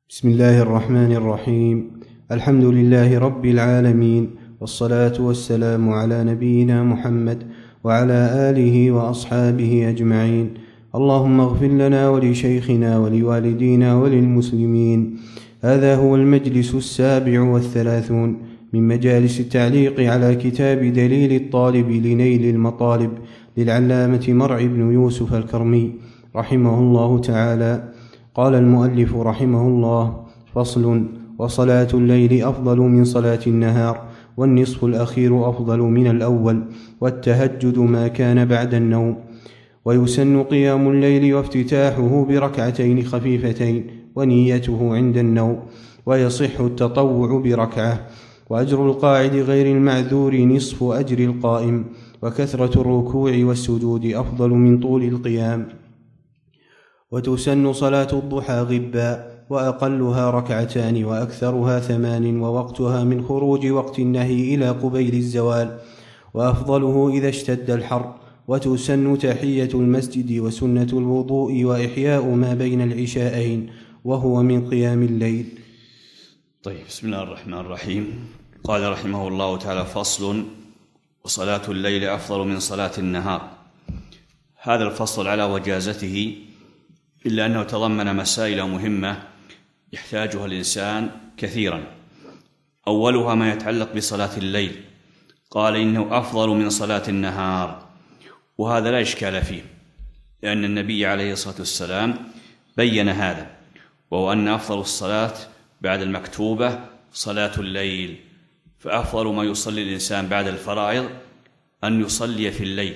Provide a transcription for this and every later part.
بسم الله الرحمن الرحيم. الحمد لله رب العالمين، والصلاة والسلام على نبينا محمد وعلى آله وأصحابه أجمعين. اللهم اغفر لنا ولشيخنا ولوالدينا وللمسلمين. هذا هو المجلس 37 من مجالس التعليق على كتاب دليل الطالب لنيل المطالب للعلامة مرعي بن يوسف الكرمي رحمه الله تعالى. قال المؤلف رحمه الله: فصل: وصلاة الليل أفضل من صلاة النهار، والنصف الأخير أفضل من الأول، والتهجد ما كان بعد النوم. ويسن قيام الليل وافتتاحه بركعتين خفيفتين ونيته عند النوم، ويصح التطوع بركعة. وأجر القاعد غير المعذور نصف أجر القائم، وكثرة الركوع والسجود أفضل من طول القيام. وتسن صلاة الضحى غبا، وأقلها ركعتان وأكثرها 8، ووقتها من خروج وقت النهي إلى قبيل الزوال، وأفضله إذا اشتد الحر. وتسن تحية المسجد وسنة الوضوء وإحياء ما بين العشاءين، وهو من قيام الليل. طيب، بسم الله الرحمن الرحيم. قال رحمه الله تعالى: فصل: وصلاة الليل أفضل من صلاة النهار. هذا الفصل على وجازته، إلا أنه تضمن مسائل مهمة يحتاجها الإنسان كثيرا. أولها ما يتعلق بصلاة الليل، قال إنه أفضل من صلاة النهار، وهذا لا إشكال فيه، لأن النبي عليه الصلاة والسلام بين هذا، وهو أن أفضل الصلاة بعد المكتوبة صلاة الليل، فأفضل ما يصلي الإنسان بعد الفرائض أن يصلي في الليل.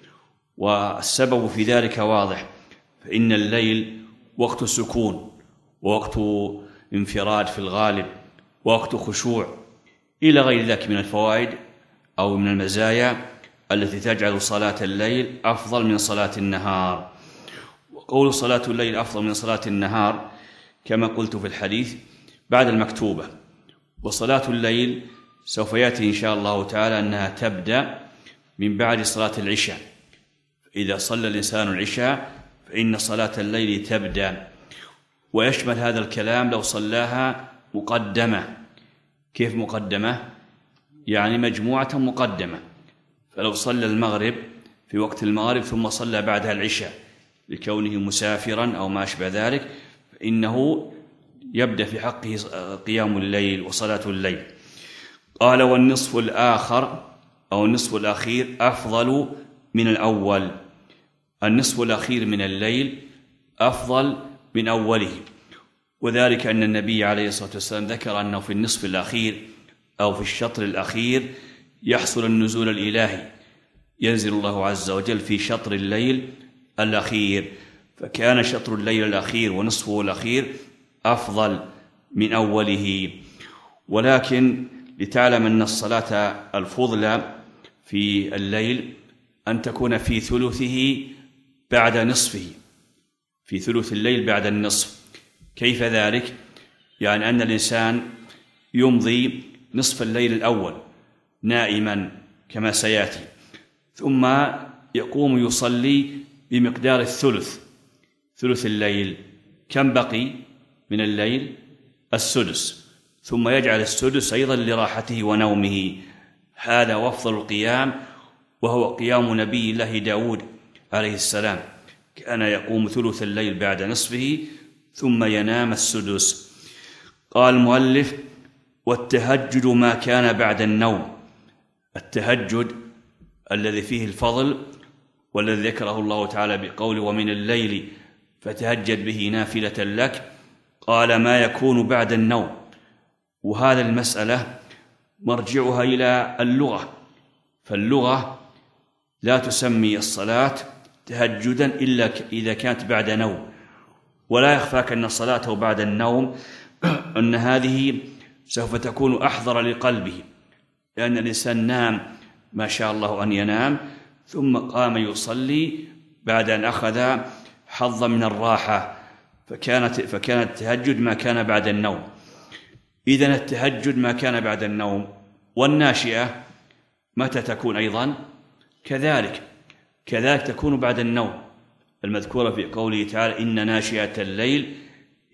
والسبب في ذلك واضح، فإن الليل وقت سكون، ووقت انفراد في الغالب، ووقت خشوع، إلى غير ذلك من الفوائد أو من المزايا التي تجعل صلاة الليل أفضل من صلاة النهار. وقول صلاة الليل أفضل من صلاة النهار كما قلت في الحديث بعد المكتوبة. وصلاة الليل سوف يأتي إن شاء الله تعالى أنها تبدأ من بعد صلاة العشاء. إذا صلى الإنسان العشاء فإن صلاة الليل تبدأ، ويشمل هذا الكلام لو صلاها مقدمة. كيف مقدمة؟ يعني مجموعة مقدمة. فلو صلى المغرب في وقت المغرب ثم صلى بعدها العشاء لكونه مسافرا أو ما أشبه ذلك، فإنه يبدأ في حقه قيام الليل وصلاة الليل. قال: والنصف الآخر أو النصف الأخير أفضل من الأول. النصف الأخير من الليل أفضل من أوله، وذلك أن النبي عليه الصلاة والسلام ذكر أنه في النصف الأخير أو في الشطر الأخير يحصل النزول الإلهي، ينزل الله عز وجل في شطر الليل الأخير، فكان شطر الليل الأخير ونصفه الأخير أفضل من أوله. ولكن لتعلم أن الصلاة الفضلى في الليل أن تكون في ثلثه بعد نصفه، في ثلث الليل بعد النصف. كيف ذلك؟ يعني أن الإنسان يمضي نصف الليل الأول نائما كما سيأتي، ثم يقوم يصلي بمقدار ثلث الليل. كم بقي من الليل؟ السدس، ثم يجعل السدس أيضا لراحته ونومه. هذا أفضل القيام، وهو قيام نبي الله داود عليه السلام، كان يقوم ثلث الليل بعد نصفه ثم ينام السدس. قال المؤلف: والتهجد ما كان بعد النوم. التهجد الذي فيه الفضل والذي ذكره الله تعالى بقوله: ومن الليل فتهجد به نافلة لك، قال: ما يكون بعد النوم. وهذا المسألة مرجعها إلى اللغة، فاللغة لا تسمي الصلاة تهجدا إلا إذا كانت بعد نوم. ولا يخفاك أن صلاته بعد النوم أن هذه سوف تكون أحضر لقلبه، لأن الإنسان نام ما شاء الله أن ينام، ثم قام يصلي بعد أن أخذ حظا من الراحة، فكانت التهجد ما كان بعد النوم. إذن التهجد ما كان بعد النوم. والناشئة متى تكون أيضا؟ كذلك تكون بعد النوم، المذكورة في قوله تعالى: إن ناشئة الليل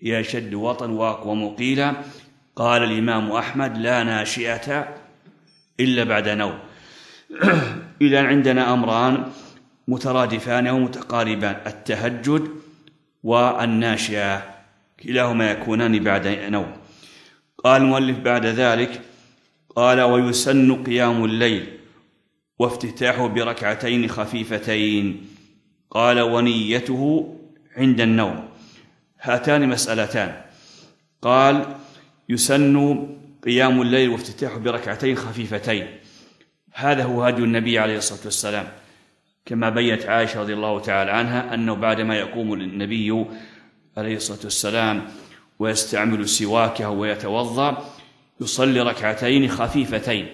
هي أشد وطن وأقوم قيلا. قال الإمام أحمد: لا ناشئة إلا بعد نوم. إذن عندنا أمران مترادفان أو متقاربان: التهجد والناشئة، كلاهما يكونان بعد نوم. قال المؤلف بعد ذلك: قال: ويسن قيام الليل وافتتاحه بركعتين خفيفتين. قال: ونيته عند النوم. هاتان مسألتان. قال: يسن قيام الليل وافتتاحه بركعتين خفيفتين، هذا هو هدي النبي عليه الصلاة والسلام، كما بيّنت عائشة رضي الله تعالى عنها أنه بعدما يقوم النبي عليه الصلاة والسلام ويستعمل سواكه ويتوضأ يصلي ركعتين خفيفتين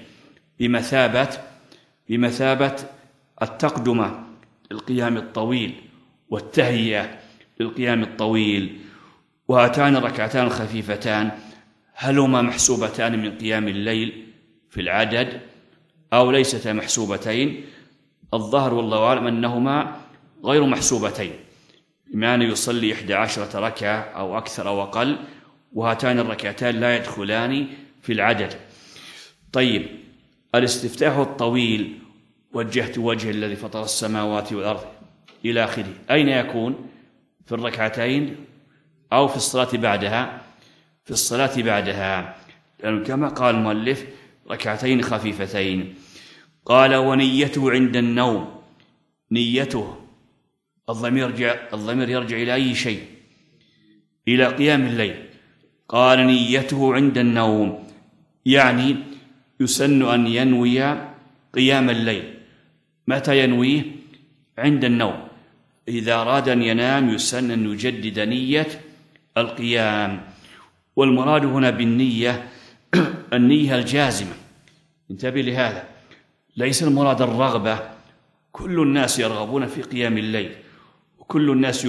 بمثابة التقدمة للقيام الطويل والتهيئة للقيام الطويل. وهاتان الركعتان الخفيفتان هل هما محسوبتان من قيام الليل في العدد أو ليستا محسوبتين؟ الظاهر والله أعلم أنهما غير محسوبتين، بمعنى يصلي 11 ركعة أو أكثر أو أقل، وهاتان الركعتان لا يدخلان في العدد. طيب، الاستفتاح الطويل: وجهت وجه الذي فطر السماوات والأرض إلى آخره، أين يكون؟ في الركعتين أو في الصلاة بعدها؟ في الصلاة بعدها، لأنه كما قال المؤلف ركعتين خفيفتين. قال: ونيته عند النوم. نيته، الضمير يرجع إلى أي شيء؟ إلى قيام الليل. قال: نيته عند النوم، يعني يسن أن ينوي قيام الليل. متى ينويه؟ عند النوم. إذا أراد أن ينام يسن أن يجدد نية القيام. والمراد هنا بالنية النية الجازمة، انتبه لهذا، ليس المراد الرغبة. كل الناس يرغبون في قيام الليل، وكل الناس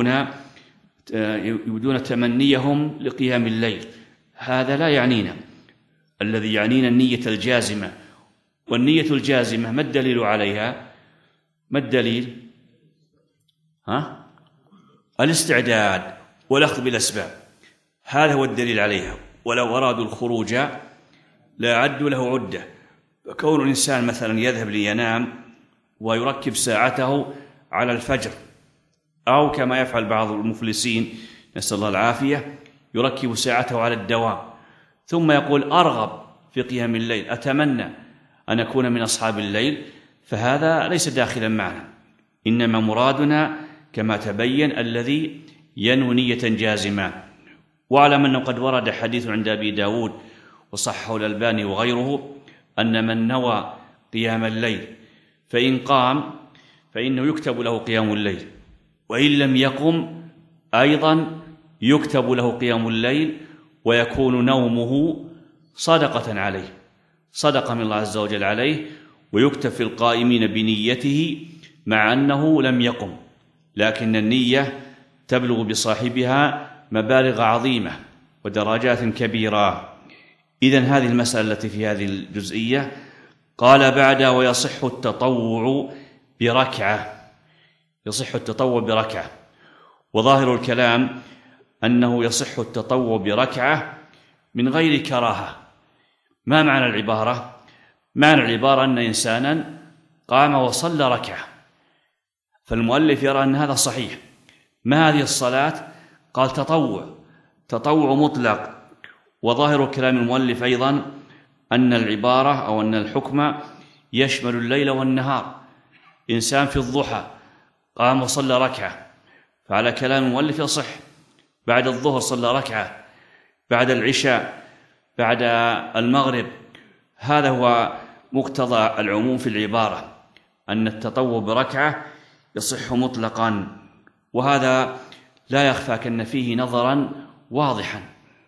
يبدون تمنيهم لقيام الليل، هذا لا يعنينا. الذي يعنينا النية الجازمة. والنية الجازمة ما الدليل عليها؟ ما الدليل؟ الاستعداد والأخذ بالأسباب، هذا هو الدليل عليها. ولو أرادوا الخروج لا عدوا له عدة. فكون الإنسان مثلا يذهب لينام ويركب ساعته على الفجر، أو كما يفعل بعض المفلسين نسأل الله العافية يركب ساعته على الدوام، ثم يقول أرغب في قيام الليل، أتمنى أن أكون من أصحاب الليل، فهذا ليس داخلا معنا. إنما مرادنا كما تبين الذي ينوي نية جازمة. واعلم أنه قد ورد حديث عند أبي داود وصححه الألباني وغيره أن من نوى قيام الليل فإن قام فإنه يكتب له قيام الليل، وإن لم يقم أيضا يكتب له قيام الليل، ويكون نومه صدقة عليه، صدقة من الله عز وجل عليه، ويكتب في القائمين بنيته مع أنه لم يقم، لكن النية تبلغ بصاحبها مبالغ عظيمة ودرجات كبيرة. إذن هذه المسألة التي في هذه الجزئية. قال بعد: ويصح التطوع بركعة. يصح التطوع بركعة، وظاهر الكلام أنه يصح التطوع بركعة من غير كراهة. ما معنى العبارة؟ معنى العبارة أن إنسانا قام وصلى ركعة، فالمؤلف يرى أن هذا صحيح. ما هذه الصلاة؟ قال تطوع مطلق. وظاهر كلام المؤلف أيضا أن العبارة أو أن الحكم يشمل الليل والنهار. إنسان في الضحى قام وصلى ركعة، فعلى كلام المؤلف يصح. بعد الظهر صلى ركعة، بعد العشاء، بعد المغرب. هذا هو مقتضى العموم في العبارة، أن التطوع بركعة يصح مطلقا، وهذا لا يخفى كأن فيه نظرا واضحا.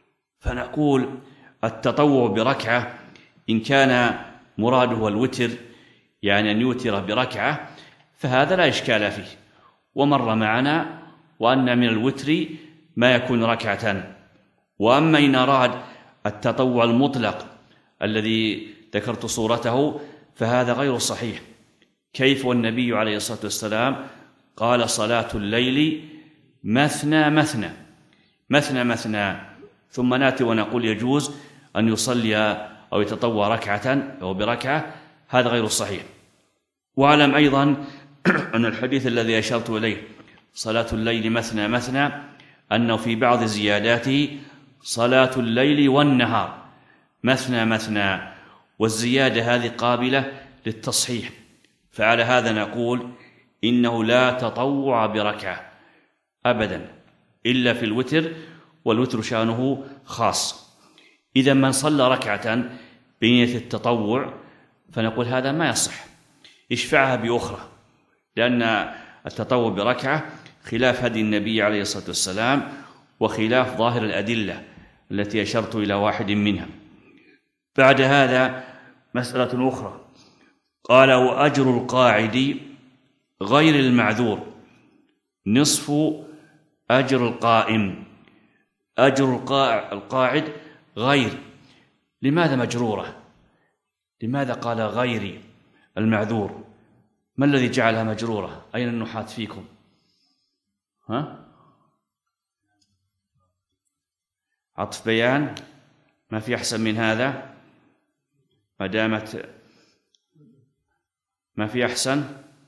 فنقول التطوع بركعة إن كان مراده الوتر، يعني أن يوتر بركعة، فهذا لا إشكال فيه، ومر معنا وأن من الوتر ما يكون ركعة. وأما إن أراد التطوع المطلق الذي ذكرت صورته فهذا غير صحيح. كيف والنبي عليه الصلاة والسلام قال: صلاة الليل مثنى مثنى، مثنى مثنى، ثم نأتي ونقول يجوز أن يصلي أو يتطوع ركعة أو بركعة، هذا غير صحيح. واعلم أيضا أن الحديث الذي أشرت إليه صلاة الليل مثنى مثنى أنه في بعض زياداته صلاة الليل والنهار مثنى مثنى، والزيادة هذه قابلة للتصحيح. فعلى هذا نقول إنه لا تطوع بركعة أبدا إلا في الوتر، والوتر شأنه خاص. إذا من صلى ركعة بنية التطوع فنقول هذا ما يصح، يشفعها بأخرى، لأن التطوع بركعة خلاف هدي النبي عليه الصلاة والسلام وخلاف ظاهر الأدلة التي أشرت إلى واحد منها. بعد هذا مسألة أخرى، قال: وأجر القاعد غير المعذور نصف أجر القائم. أجر القاعد غير، لماذا مجرورة؟ لماذا قال غير المعذور؟ ما الذي جعلها مجرورة؟ أين النحاة فيكم؟ عطف بيان، ما في أحسن من هذا؟ ما دامت ما في أحسن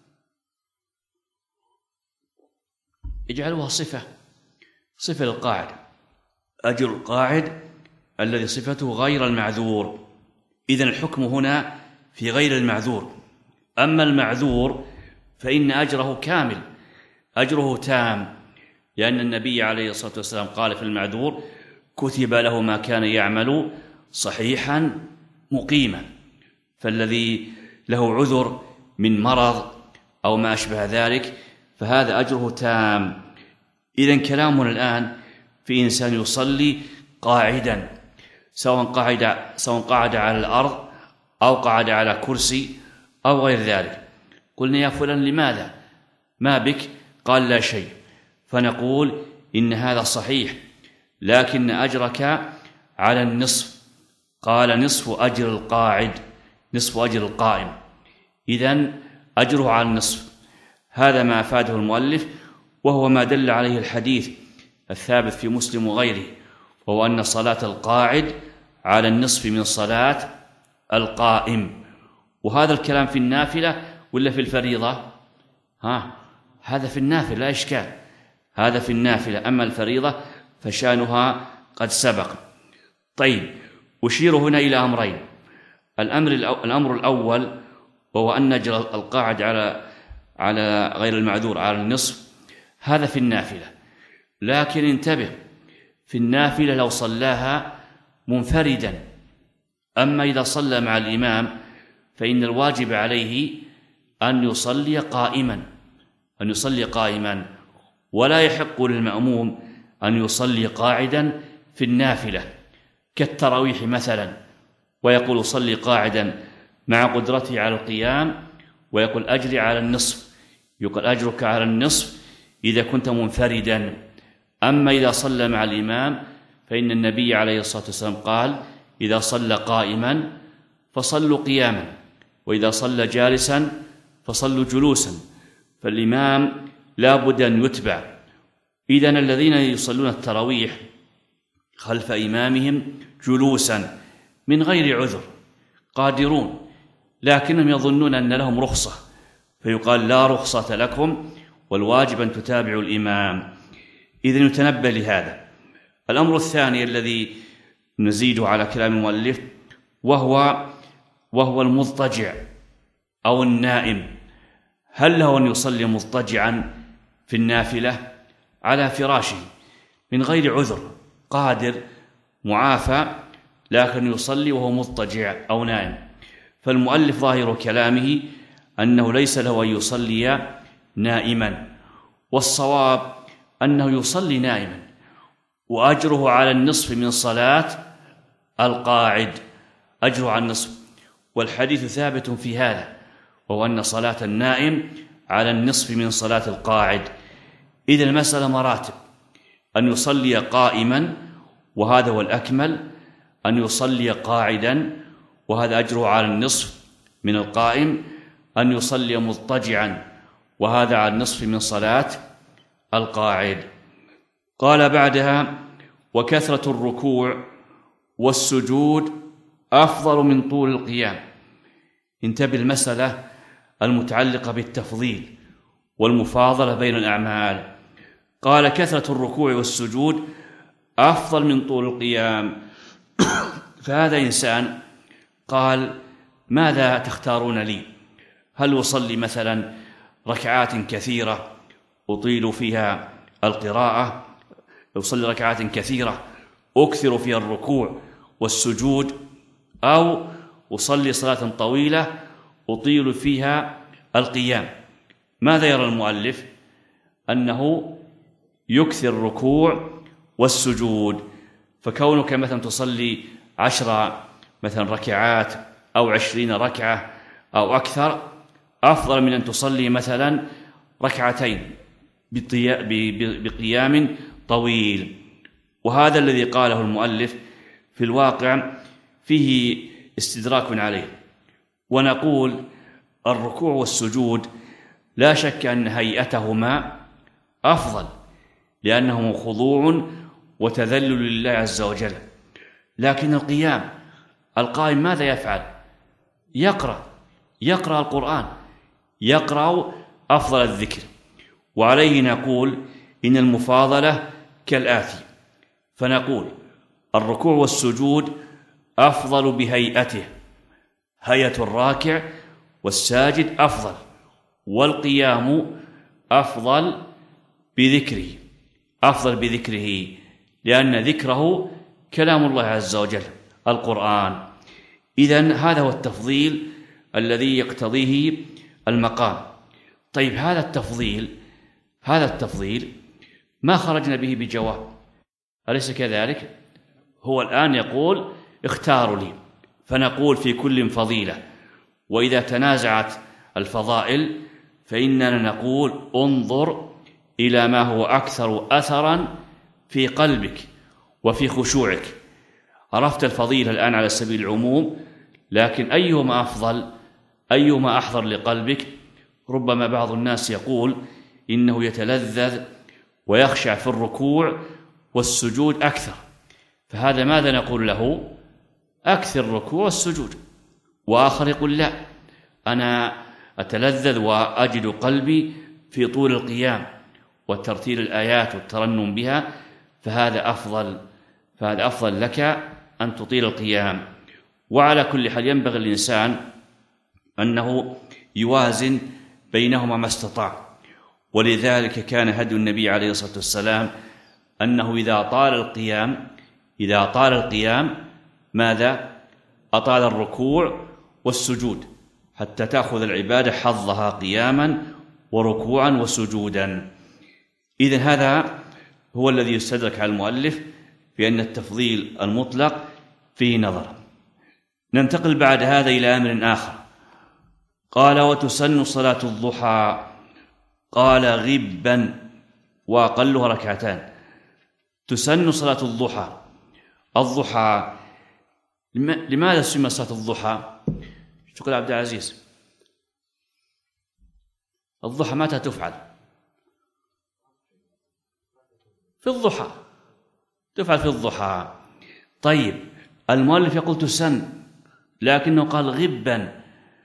اجعلوها صفة للقاعد. أجر القاعد الذي صفته غير المعذور. إذن الحكم هنا في غير المعذور. أما المعذور فإن أجره كامل، أجره تام، لأن النبي عليه الصلاة والسلام قال في المعذور: كتب له ما كان يعمل صحيحا مقيما. فالذي له عذر من مرض أو ما أشبه ذلك فهذا أجره تام. إذن كلامنا الآن في إنسان يصلي قاعدا، سواء قعد على الأرض أو قعد على كرسي أو غير ذلك. قلنا: يا فلان لماذا؟ ما بك؟ قال: لا شيء. فنقول: إن هذا صحيح، لكن أجرك على النصف. قال: نصف أجر القاعد، نصف أجر القائم. إذن أجره على النصف. هذا ما أفاده المؤلف، وهو ما دل عليه الحديث الثابت في مسلم وغيره، وهو أن صلاة القاعد على النصف من صلاة القائم. وهذا الكلام في النافلة ولا في الفريضة؟ هذا في النافلة لا إشكال، هذا في النافلة. أما الفريضة فشانها قد سبق. طيب، أشير هنا إلى أمرين. الأمر الأول وهو أن أجر القاعد على غير المعذور على النصف، هذا في النافلة. لكن انتبه، في النافلة لو صلاها منفردا. أما إذا صلى مع الإمام فإن الواجب عليه أن يصلي قائما، ولا يحق للمأموم أن يصلي قاعدا في النافلة كالتراويح مثلا، ويقول: صلي قاعدا مع قدرته على القيام، ويقول: أجري على النصف. يقول: أجرك على النصف إذا كنت منفردا. أما إذا صلى مع الإمام فإن النبي عليه الصلاة والسلام قال: إذا صلى قائما فصلوا قياما، وإذا صلى جالسا فصلوا جلوسا. فالإمام لا بد أن يتبع. إذن الذين يصلون التراويح خلف إمامهم جلوسا من غير عذر قادرون، لكنهم يظنون أن لهم رخصة، فيقال: لا رخصة لكم، والواجب أن تتابعوا الإمام. إذن يتنبه لهذا. الأمر الثاني الذي نزيد على كلام المؤلف وهو المضطجع أو النائم. هل له أن يصلي مضطجعا في النافلة على فراشه من غير عذر، قادر معافى، لكن يصلي وهو مضطجع أو نائم؟ فالمؤلف ظاهر كلامه أنه ليس له أن يصلي نائما، والصواب أنه يصلي نائما، وأجره على النصف من صلاة القاعد، أجره على النصف. والحديث ثابت في هذا، وهو أن صلاة النائم على النصف من صلاة القاعد. إذن المسألة مراتب: أن يصلي قائما وهذا هو الأكمل، أن يصلي قاعدا وهذا أجره على النصف من القائم، أن يصلي مضطجعا وهذا على النصف من صلاة القاعد. قال بعدها: وكثرة الركوع والسجود أفضل من طول القيام. انتبه المسألة المتعلقة بالتفضيل والمفاضلة بين الأعمال. قال كثرة الركوع والسجود أفضل من طول القيام. فهذا إنسان قال ماذا تختارون لي؟ هل أصلي مثلا ركعات كثيرة أطيل فيها القراءة، أصلي ركعات كثيرة أكثر فيها الركوع والسجود، أو أصلي صلاة طويلة أطيل فيها القيام؟ ماذا يرى المؤلف؟ أنه يكثر الركوع والسجود. فكونك مثلا تصلي 10 مثلا ركعات أو 20 ركعة أو أكثر أفضل من أن تصلي مثلا ركعتين بقيام طويل. وهذا الذي قاله المؤلف في الواقع فيه استدراك عليه. ونقول الركوع والسجود لا شك أن هيئتهما أفضل، لأنه خضوع وتذلل لله عز وجل. لكن القائم ماذا يفعل؟ يقرأ القرآن، يقرأ أفضل الذكر. وعليه نقول إن المفاضلة كالآتي. فنقول الركوع والسجود أفضل بهيئته، هيئة الراكع والساجد أفضل، والقيام أفضل بذكره، لأن ذكره كلام الله عز وجل القرآن. إذن هذا هو التفضيل الذي يقتضيه المقام. طيب هذا التفضيل ما خرجنا به بجواب، أليس كذلك؟ هو الآن يقول اختاروا لي، فنقول في كل فضيلة. وإذا تنازعت الفضائل فإننا نقول انظر إلى ما هو أكثر أثرا في قلبك وفي خشوعك. عرفت الفضيلة الآن على سبيل العموم، لكن أيهما أفضل، أيهما أحضر لقلبك؟ ربما بعض الناس يقول إنه يتلذذ ويخشع في الركوع والسجود أكثر، فهذا ماذا نقول له؟ أكثر الركوع والسجود. وآخر يقول لا، أنا أتلذذ وأجد قلبي في طول القيام وترتيل الآيات والترنم بها، فهذا أفضل لك أن تطيل القيام. وعلى كل حال ينبغي الإنسان أنه يوازن بينهما ما استطاع. ولذلك كان هدي النبي عليه الصلاة والسلام أنه إذا طال القيام ماذا؟ أطال الركوع والسجود حتى تأخذ العبادة حظها قياما وركوعا وسجودا. إذن هذا هو الذي يستدرك على المؤلف بأن التفضيل المطلق فيه نظر. ننتقل بعد هذا إلى أمر آخر. قال وتسن صلاة الضحى، قال غبا وأقلها ركعتان. تسن صلاة الضحى. لماذا سمي صلاة الضحى؟ شكرا عبد العزيز. الضحى متى تفعل؟ في الضحى، تفعل في الضحى. طيب المؤلف يقول تسن، لكنه قال غبا.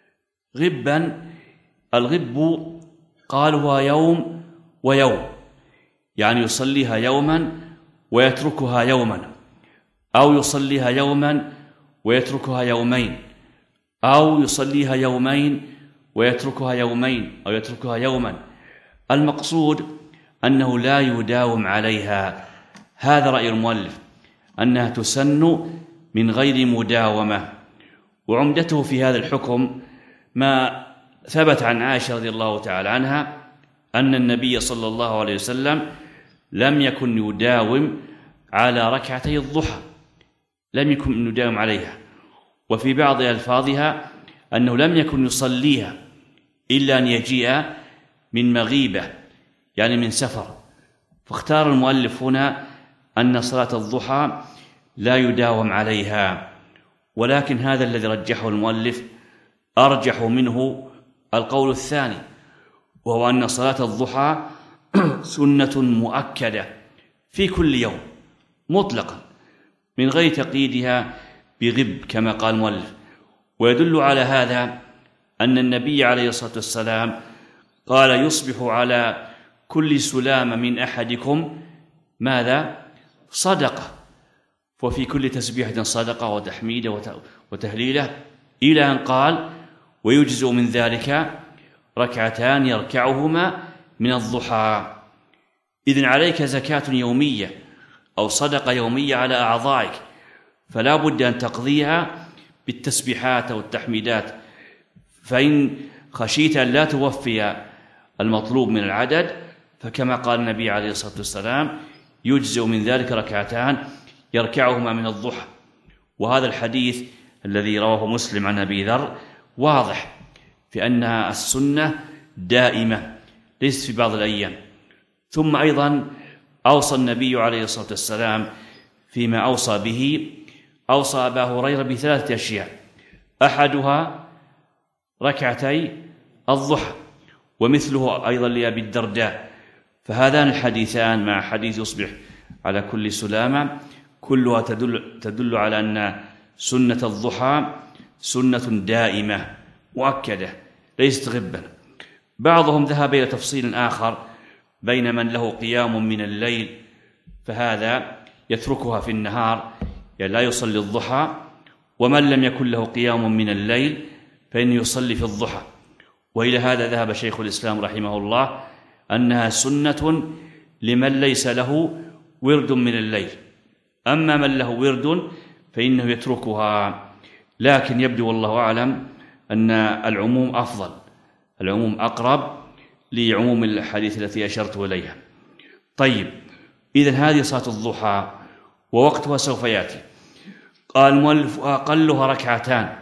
الغب قال هو يوم ويوم، يعني يصليها يوما ويتركها يوما، أو يصليها يوما ويتركها يومين، أو يصليها يومين ويتركها يومين، أو يتركها يوما. المقصود أنه لا يداوم عليها. هذا رأي المؤلف، أنها تسن من غير مداومة. وعمدته في هذا الحكم ما ثبت عن عائشة رضي الله تعالى عنها أن النبي صلى الله عليه وسلم لم يكن يداوم على ركعتي الضحى، لم يكن يداوم عليها. وفي بعض ألفاظها أنه لم يكن يصليها إلا أن يجيء من مغيبة، يعني من سفر. فاختار المؤلف هنا أن صلاة الضحى لا يداوم عليها. ولكن هذا الذي رجحه المؤلف أرجح منه القول الثاني، وهو أن صلاة الضحى سنة مؤكدة في كل يوم، مطلقا من غير تقييدها بغب كما قال المؤلف. ويدل على هذا أن النبي عليه الصلاة والسلام قال: يصبح على كل سلام من أحدكم ماذا؟ صدقة. وفي كل تسبيحة صدقة وتحميدة وتهليلة، إلى أن قال: ويجزء من ذلك ركعتان يركعهما من الضحى. إذن عليك زكاة يومية أو صدقة يومية على أعضائك، فلا بد أن تقضيها بالتسبيحات أو التحميدات، فإن خشيت أن لا توفي المطلوب من العدد، فكما قال النبي عليه الصلاة والسلام: يجزئ من ذلك ركعتان يركعهما من الضحى. وهذا الحديث الذي رواه مسلم عن أبي ذر واضح في أنها السنة دائمة ليست في بعض الأيام. ثم أيضا أوصى النبي عليه الصلاة والسلام فيما أوصى به، أوصى أبا هريرة بثلاثة أشياء: أحدها ركعتي الضحى، ومثله أيضا لأبي الدرداء. فهذان الحديثان مع حديث يصبح على كل سلامة كلها تدل على أن سنة الضحى سنة دائمة مؤكدة ليست غبا. بعضهم ذهب إلى تفصيل آخر بين من له قيام من الليل فهذا يتركها في النهار يعني لا يصلي الضحى، ومن لم يكن له قيام من الليل فإنه يصلي في الضحى. وإلى هذا ذهب شيخ الإسلام رحمه الله أنها سنة لمن ليس له ورد من الليل، أما من له ورد فإنه يتركها. لكن يبدو والله أعلم أن العموم أفضل، العموم أقرب لعموم الحديث التي أشرت إليها. طيب، إذن هذه صلاة الضحى ووقتها سوف يأتي. قال المؤلف: أقلها ركعتان،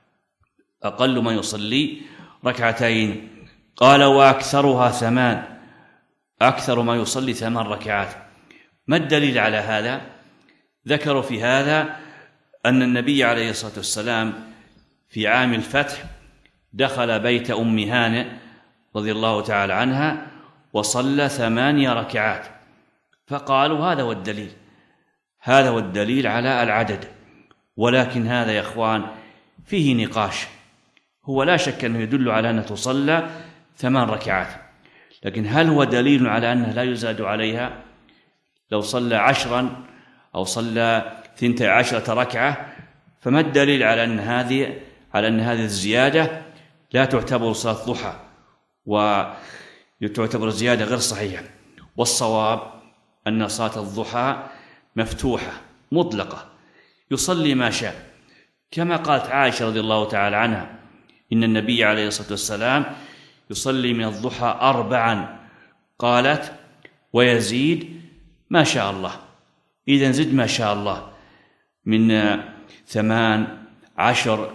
أقل ما يصلي ركعتين. قال: وأكثرها 8، أكثر ما يصلي 8 ركعات. ما الدليل على هذا؟ ذكروا في هذا أن النبي عليه الصلاة والسلام في عام الفتح دخل بيت أم هانئ رضي الله تعالى عنها وصلى 8 ركعات، فقالوا هذا هو الدليل، هذا هو الدليل على العدد. ولكن هذا يا إخوان فيه نقاش. هو لا شك أنه يدل على أن تصلى 8 ركعات، لكن هل هو دليل على أنه لا يزاد عليها؟ لو صلى 10 أو صلى 12 ركعة فما الدليل على أن هذه الزيادة لا تعتبر صلاة ضحى وتعتبر زيادة غير صحيحة؟ والصواب أن صلاة الضحى مفتوحة مطلقة، يصلي ما شاء، كما قالت عائشة رضي الله تعالى عنها: إن النبي عليه الصلاة والسلام يصلي من الضحى 4، قالت: ويزيد ما شاء الله. إذن زد ما شاء الله من 8 10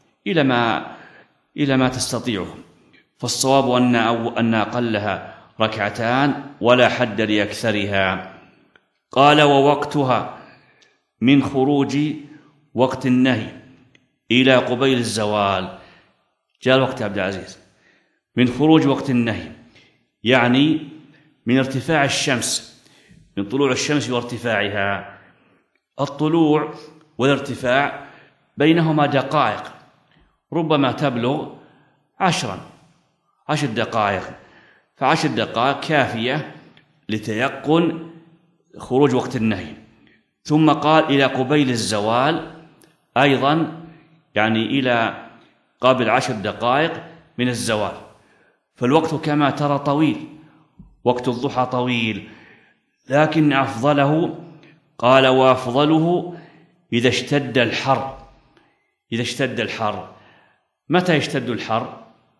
إلى ما تستطيعه. فالصواب أن أقلها ركعتان ولا حد لأكثرها. قال: ووقتها من خروج وقت النهي إلى قبيل الزوال. جاء الوقت عبد العزيز من خروج وقت النهي، يعني من ارتفاع الشمس، من طلوع الشمس وارتفاعها. الطلوع والارتفاع بينهما دقائق، ربما تبلغ 10 دقائق، ف10 دقائق كافية لتيقن خروج وقت النهي. ثم قال: إلى قبيل الزوال أيضا، يعني إلى قبل 10 دقائق من الزوال. فالوقت كما ترى طويل، وقت الضحى طويل، لكن أفضله، قال: وأفضله إذا اشتد الحر. إذا اشتد الحر، متى يشتد الحر؟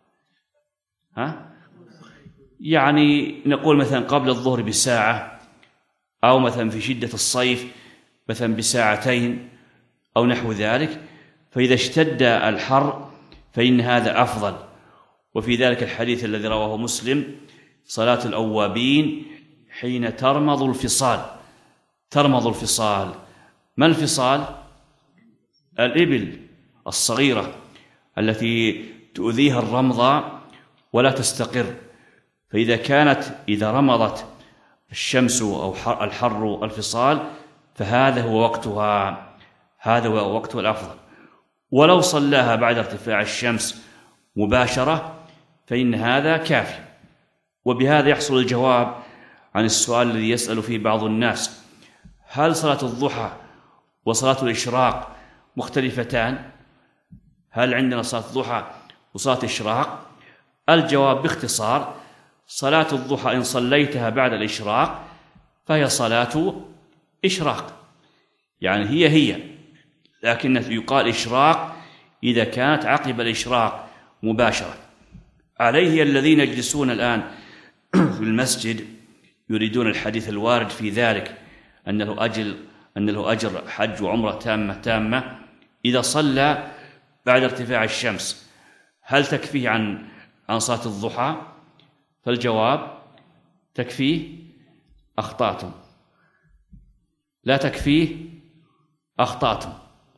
يعني نقول مثلا قبل الظهر بساعة، أو مثلا في شدة الصيف مثلا بساعتين أو نحو ذلك. فإذا اشتد الحر فإن هذا أفضل. وفي ذلك الحديث الذي رواه مسلم: صلاة الأوابين حين ترمض الفصال. ترمض الفصال، ما الفصال؟ الإبل الصغيرة التي تؤذيها الرمضة ولا تستقر. إذا رمضت الشمس أو الحر الفصال فهذا هو وقتها، هذا هو وقتها الأفضل. ولو صلاها بعد ارتفاع الشمس مباشرة فإن هذا كافي. وبهذا يحصل الجواب عن السؤال الذي يسأل فيه بعض الناس: هل صلاة الضحى وصلاة الإشراق مختلفتان؟ هل عندنا صلاة الضحى وصلاة الإشراق؟ الجواب باختصار: صلاة الضحى إن صليتها بعد الإشراق فهي صلاة إشراق، يعني هي لكن يقال إشراق إذا كانت عقب الإشراق مباشرة. عليه الذين يجلسون الآن في المسجد يريدون الحديث الوارد في ذلك أن له أجر حج وعمرة تامة إذا صلى بعد ارتفاع الشمس، هل تكفيه عن صلاة الضحى؟ فالجواب: تكفيه. أخطأتم. لا تكفيه. أخطأتم.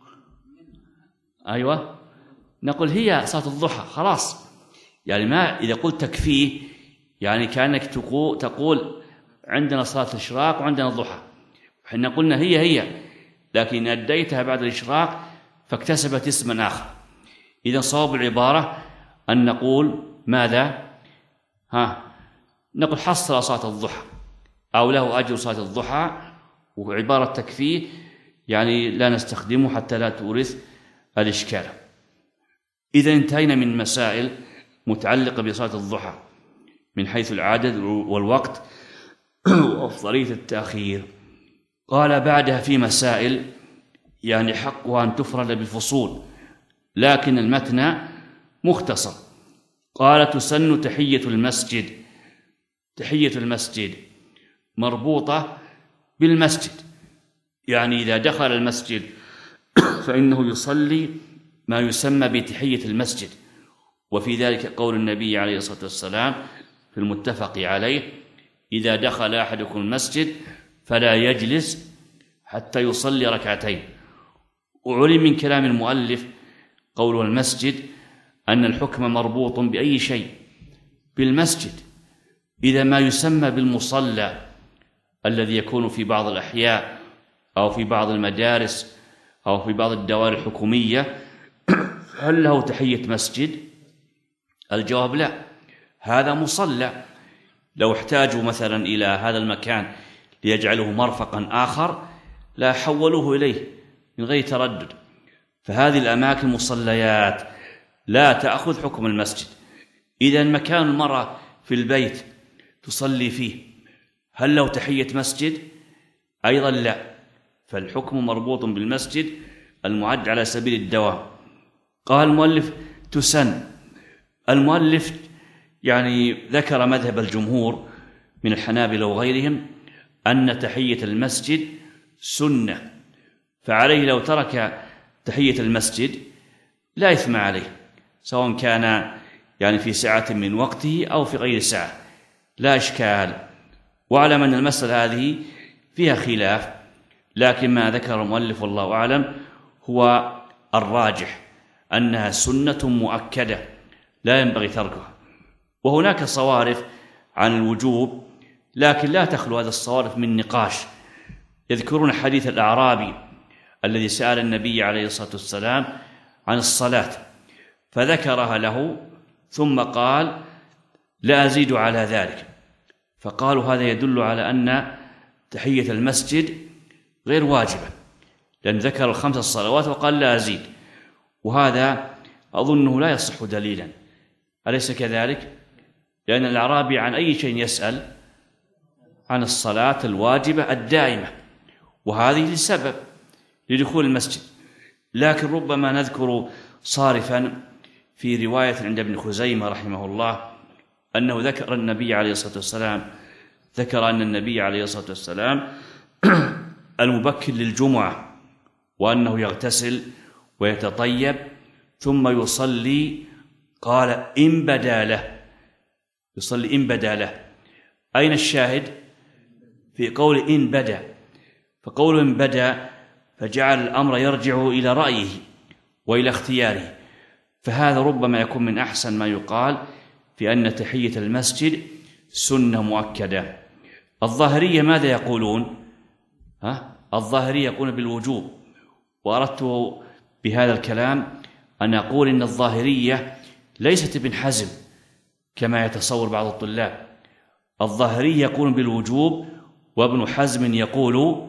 أيوة، نقول هي صلاة الضحى خلاص. يعني ما إذا قلت تكفيه يعني كأنك تقول عندنا صلاة الإشراق وعندنا الضحى، حين قلنا هي لكن أديتها بعد الإشراق فاكتسبت اسما آخر. إذا صواب العبارة أن نقول ماذا؟ نقول حصل صلاة الضحى أو له أجر صلاة الضحى، وعبارة تكفيه يعني لا نستخدمه حتى لا تورث الإشكال. إذا انتهينا من مسائل متعلقة بصلاة الضحى من حيث العدد والوقت وأفضلية التأخير. قال بعدها في مسائل يعني حقها أن تفرد بفصول، لكن المتن مختصر. قال: تسن تحية المسجد. تحية المسجد مربوطة بالمسجد، يعني إذا دخل المسجد فإنه يصلي ما يسمى بتحية المسجد. وفي ذلك قول النبي عليه الصلاة والسلام في المتفق عليه: إذا دخل أحدكم المسجد فلا يجلس حتى يصلي ركعتين. وعلم من كلام المؤلف قوله المسجد أن الحكم مربوط بأي شيء؟ بالمسجد. إذا ما يسمى بالمصلى الذي يكون في بعض الأحياء أو في بعض المدارس أو في بعض الدوائر الحكومية هل له تحية مسجد؟ الجواب لا، هذا مصلى. لو احتاجوا مثلا إلى هذا المكان ليجعله مرفقا آخر لا حولوه إليه من غير تردد. فهذه الأماكن مصليات لا تأخذ حكم المسجد. إذا مكان المرأة في البيت تصلي فيه هل له تحية مسجد؟ أيضا لا، فالحكم مربوط بالمسجد المعد على سبيل الدوام. قال المؤلف: تسن. المؤلف يعني ذكر مذهب الجمهور من الحنابلة وغيرهم أن تحية المسجد سنة، فعليه لو ترك تحية المسجد لا إثم عليه، سواء كان يعني في ساعة من وقته أو في غير ساعة، لا إشكال. واعلم أن المسألة هذه فيها خلاف، لكن ما ذكر المؤلف والله أعلم هو الراجح أنها سنة مؤكدة لا ينبغي تركها. وهناك صوارف عن الوجوب، لكن لا تخلو هذا الصوارف من نقاش. يذكرون حديث الأعرابي الذي سأل النبي عليه الصلاة والسلام عن الصلاة فذكرها له ثم قال: لا أزيد على ذلك. فقالوا: هذا يدل على أن تحية المسجد غير واجبة، لأن ذكر الخمس الصلوات وقال لا أزيد، وهذا أظنه لا يصح دليلا، أليس كذلك؟ لأن الأعرابي عن أي شيء يسأل؟ عن الصلاة الواجبة الدائمة، وهذه لسبب لدخول المسجد. لكن ربما نذكر صارفا في رواية عند ابن خزيمة رحمه الله أنه ذكر النبي عليه الصلاة والسلام ذكر أن النبي عليه الصلاة والسلام المبكر للجمعة وأنه يغتسل ويتطيب ثم يصلي، قال: إن بدا له. يصلي إن بدا له. أين الشاهد؟ في قول إن بدا، فقول إن بدا فجعل الأمر يرجع إلى رأيه وإلى اختياره، فهذا ربما يكون من أحسن ما يقال في أن تحية المسجد سنة مؤكدة. الظاهرية ماذا يقولون؟ الظاهرية يقولون بالوجوب، وأردت بهذا الكلام أن أقول إن الظاهرية ليست ابن حزم كما يتصور بعض الطلاب. الظاهرية يقولون بالوجوب، وابن حزم يقول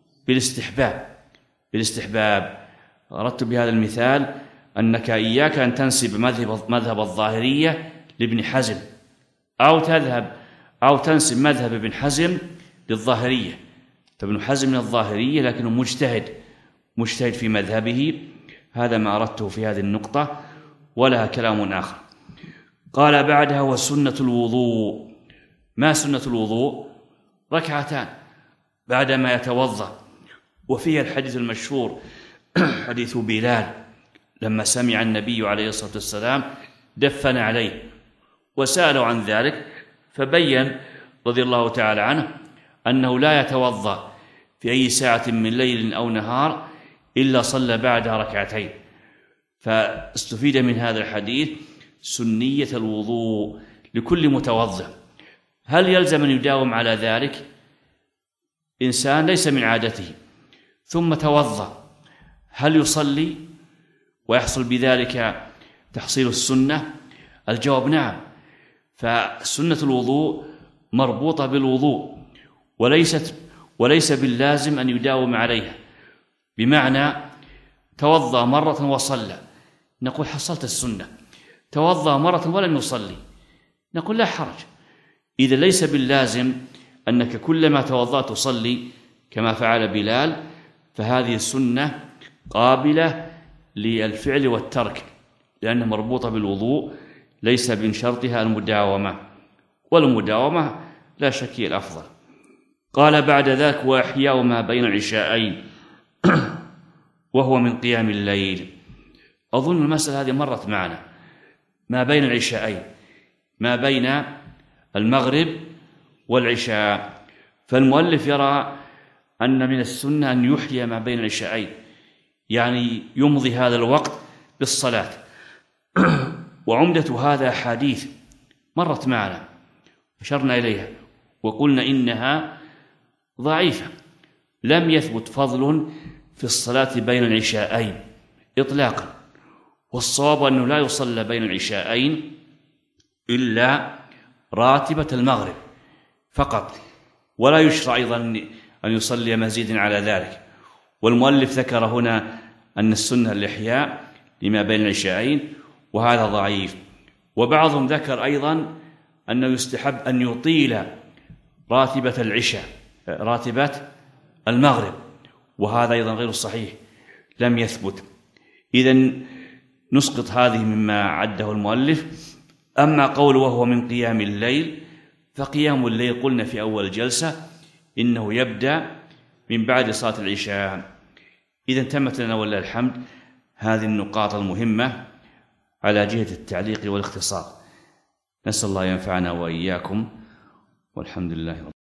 بالاستحباب. أردت بهذا المثال أنك إياك أن تنسب مذهب الظاهرية لابن حزم، أو تنسب مذهب ابن حزم للظاهرية. فابن حزم من الظاهرية لكنه مجتهد في مذهبه. هذا ما أردته في هذه النقطة، ولها كلام آخر. قال بعدها: وسنة الوضوء. ما سنة الوضوء؟ ركعتان بعدما يتوضأ. وفيها الحديث المشهور حديث بلال لما سمع النبي عليه الصلاة والسلام دفن عليه وسأله عن ذلك، فبين رضي الله تعالى عنه أنه لا يتوضأ في أي ساعة من ليل أو نهار إلا صلى بعدها ركعتين. فاستفيد من هذا الحديث سنية الوضوء لكل متوضئ. هل يلزم أن يداوم على ذلك؟ إنسان ليس من عادته ثم توضأ، هل يصلي ويحصل بذلك تحصيل السنة؟ الجواب نعم. فسنة الوضوء مربوطة بالوضوء، وليس باللازم أن يداوم عليها. بمعنى توضأ مرة وصلى، نقول حصلت السنة. توضأ مرة ولم يصلي، نقول لا حرج. إذا ليس باللازم أنك كلما توضأت تصلي كما فعل بلال، فهذه السنة قابلة للفعل والترك، لأنها مربوطة بالوضوء، ليس من شرطها المداومة، والمداومة لا شك هي الأفضل. قال بعد ذلك: وإحياء ما بين العشاءين وهو من قيام الليل. أظن المسألة هذه مرت معنا. ما بين العشاءين، ما بين المغرب والعشاء. فالمؤلف يرى أن من السنة أن يحيي ما بين العشاءين، يعني يمضي هذا الوقت بالصلاة. وعمدة هذا حديث مرت معنا أشرنا إليها وقلنا إنها ضعيفة، لم يثبت فضل في الصلاة بين العشاءين إطلاقا. والصواب أنه لا يصلى بين العشاءين إلا راتبة المغرب فقط، ولا يشرع أيضا أن يصلي مزيدا على ذلك. والمؤلف ذكر هنا أن السنة الإحياء لما بين العشاءين، وهذا ضعيف. وبعضهم ذكر أيضا أنه يستحب أن يطيل راتبة العشاء، راتبة المغرب، وهذا أيضا غير صحيح، لم يثبت. إذن نسقط هذه مما عده المؤلف. أما قول وهو من قيام الليل، فقيام الليل قلنا في أول جلسة إنه يبدأ من بعد صلاة العشاء. إذن تمت لنا ولله الحمد هذه النقاط المهمة على جهة التعليق والاختصار. نسأل الله ينفعنا وإياكم، والحمد لله.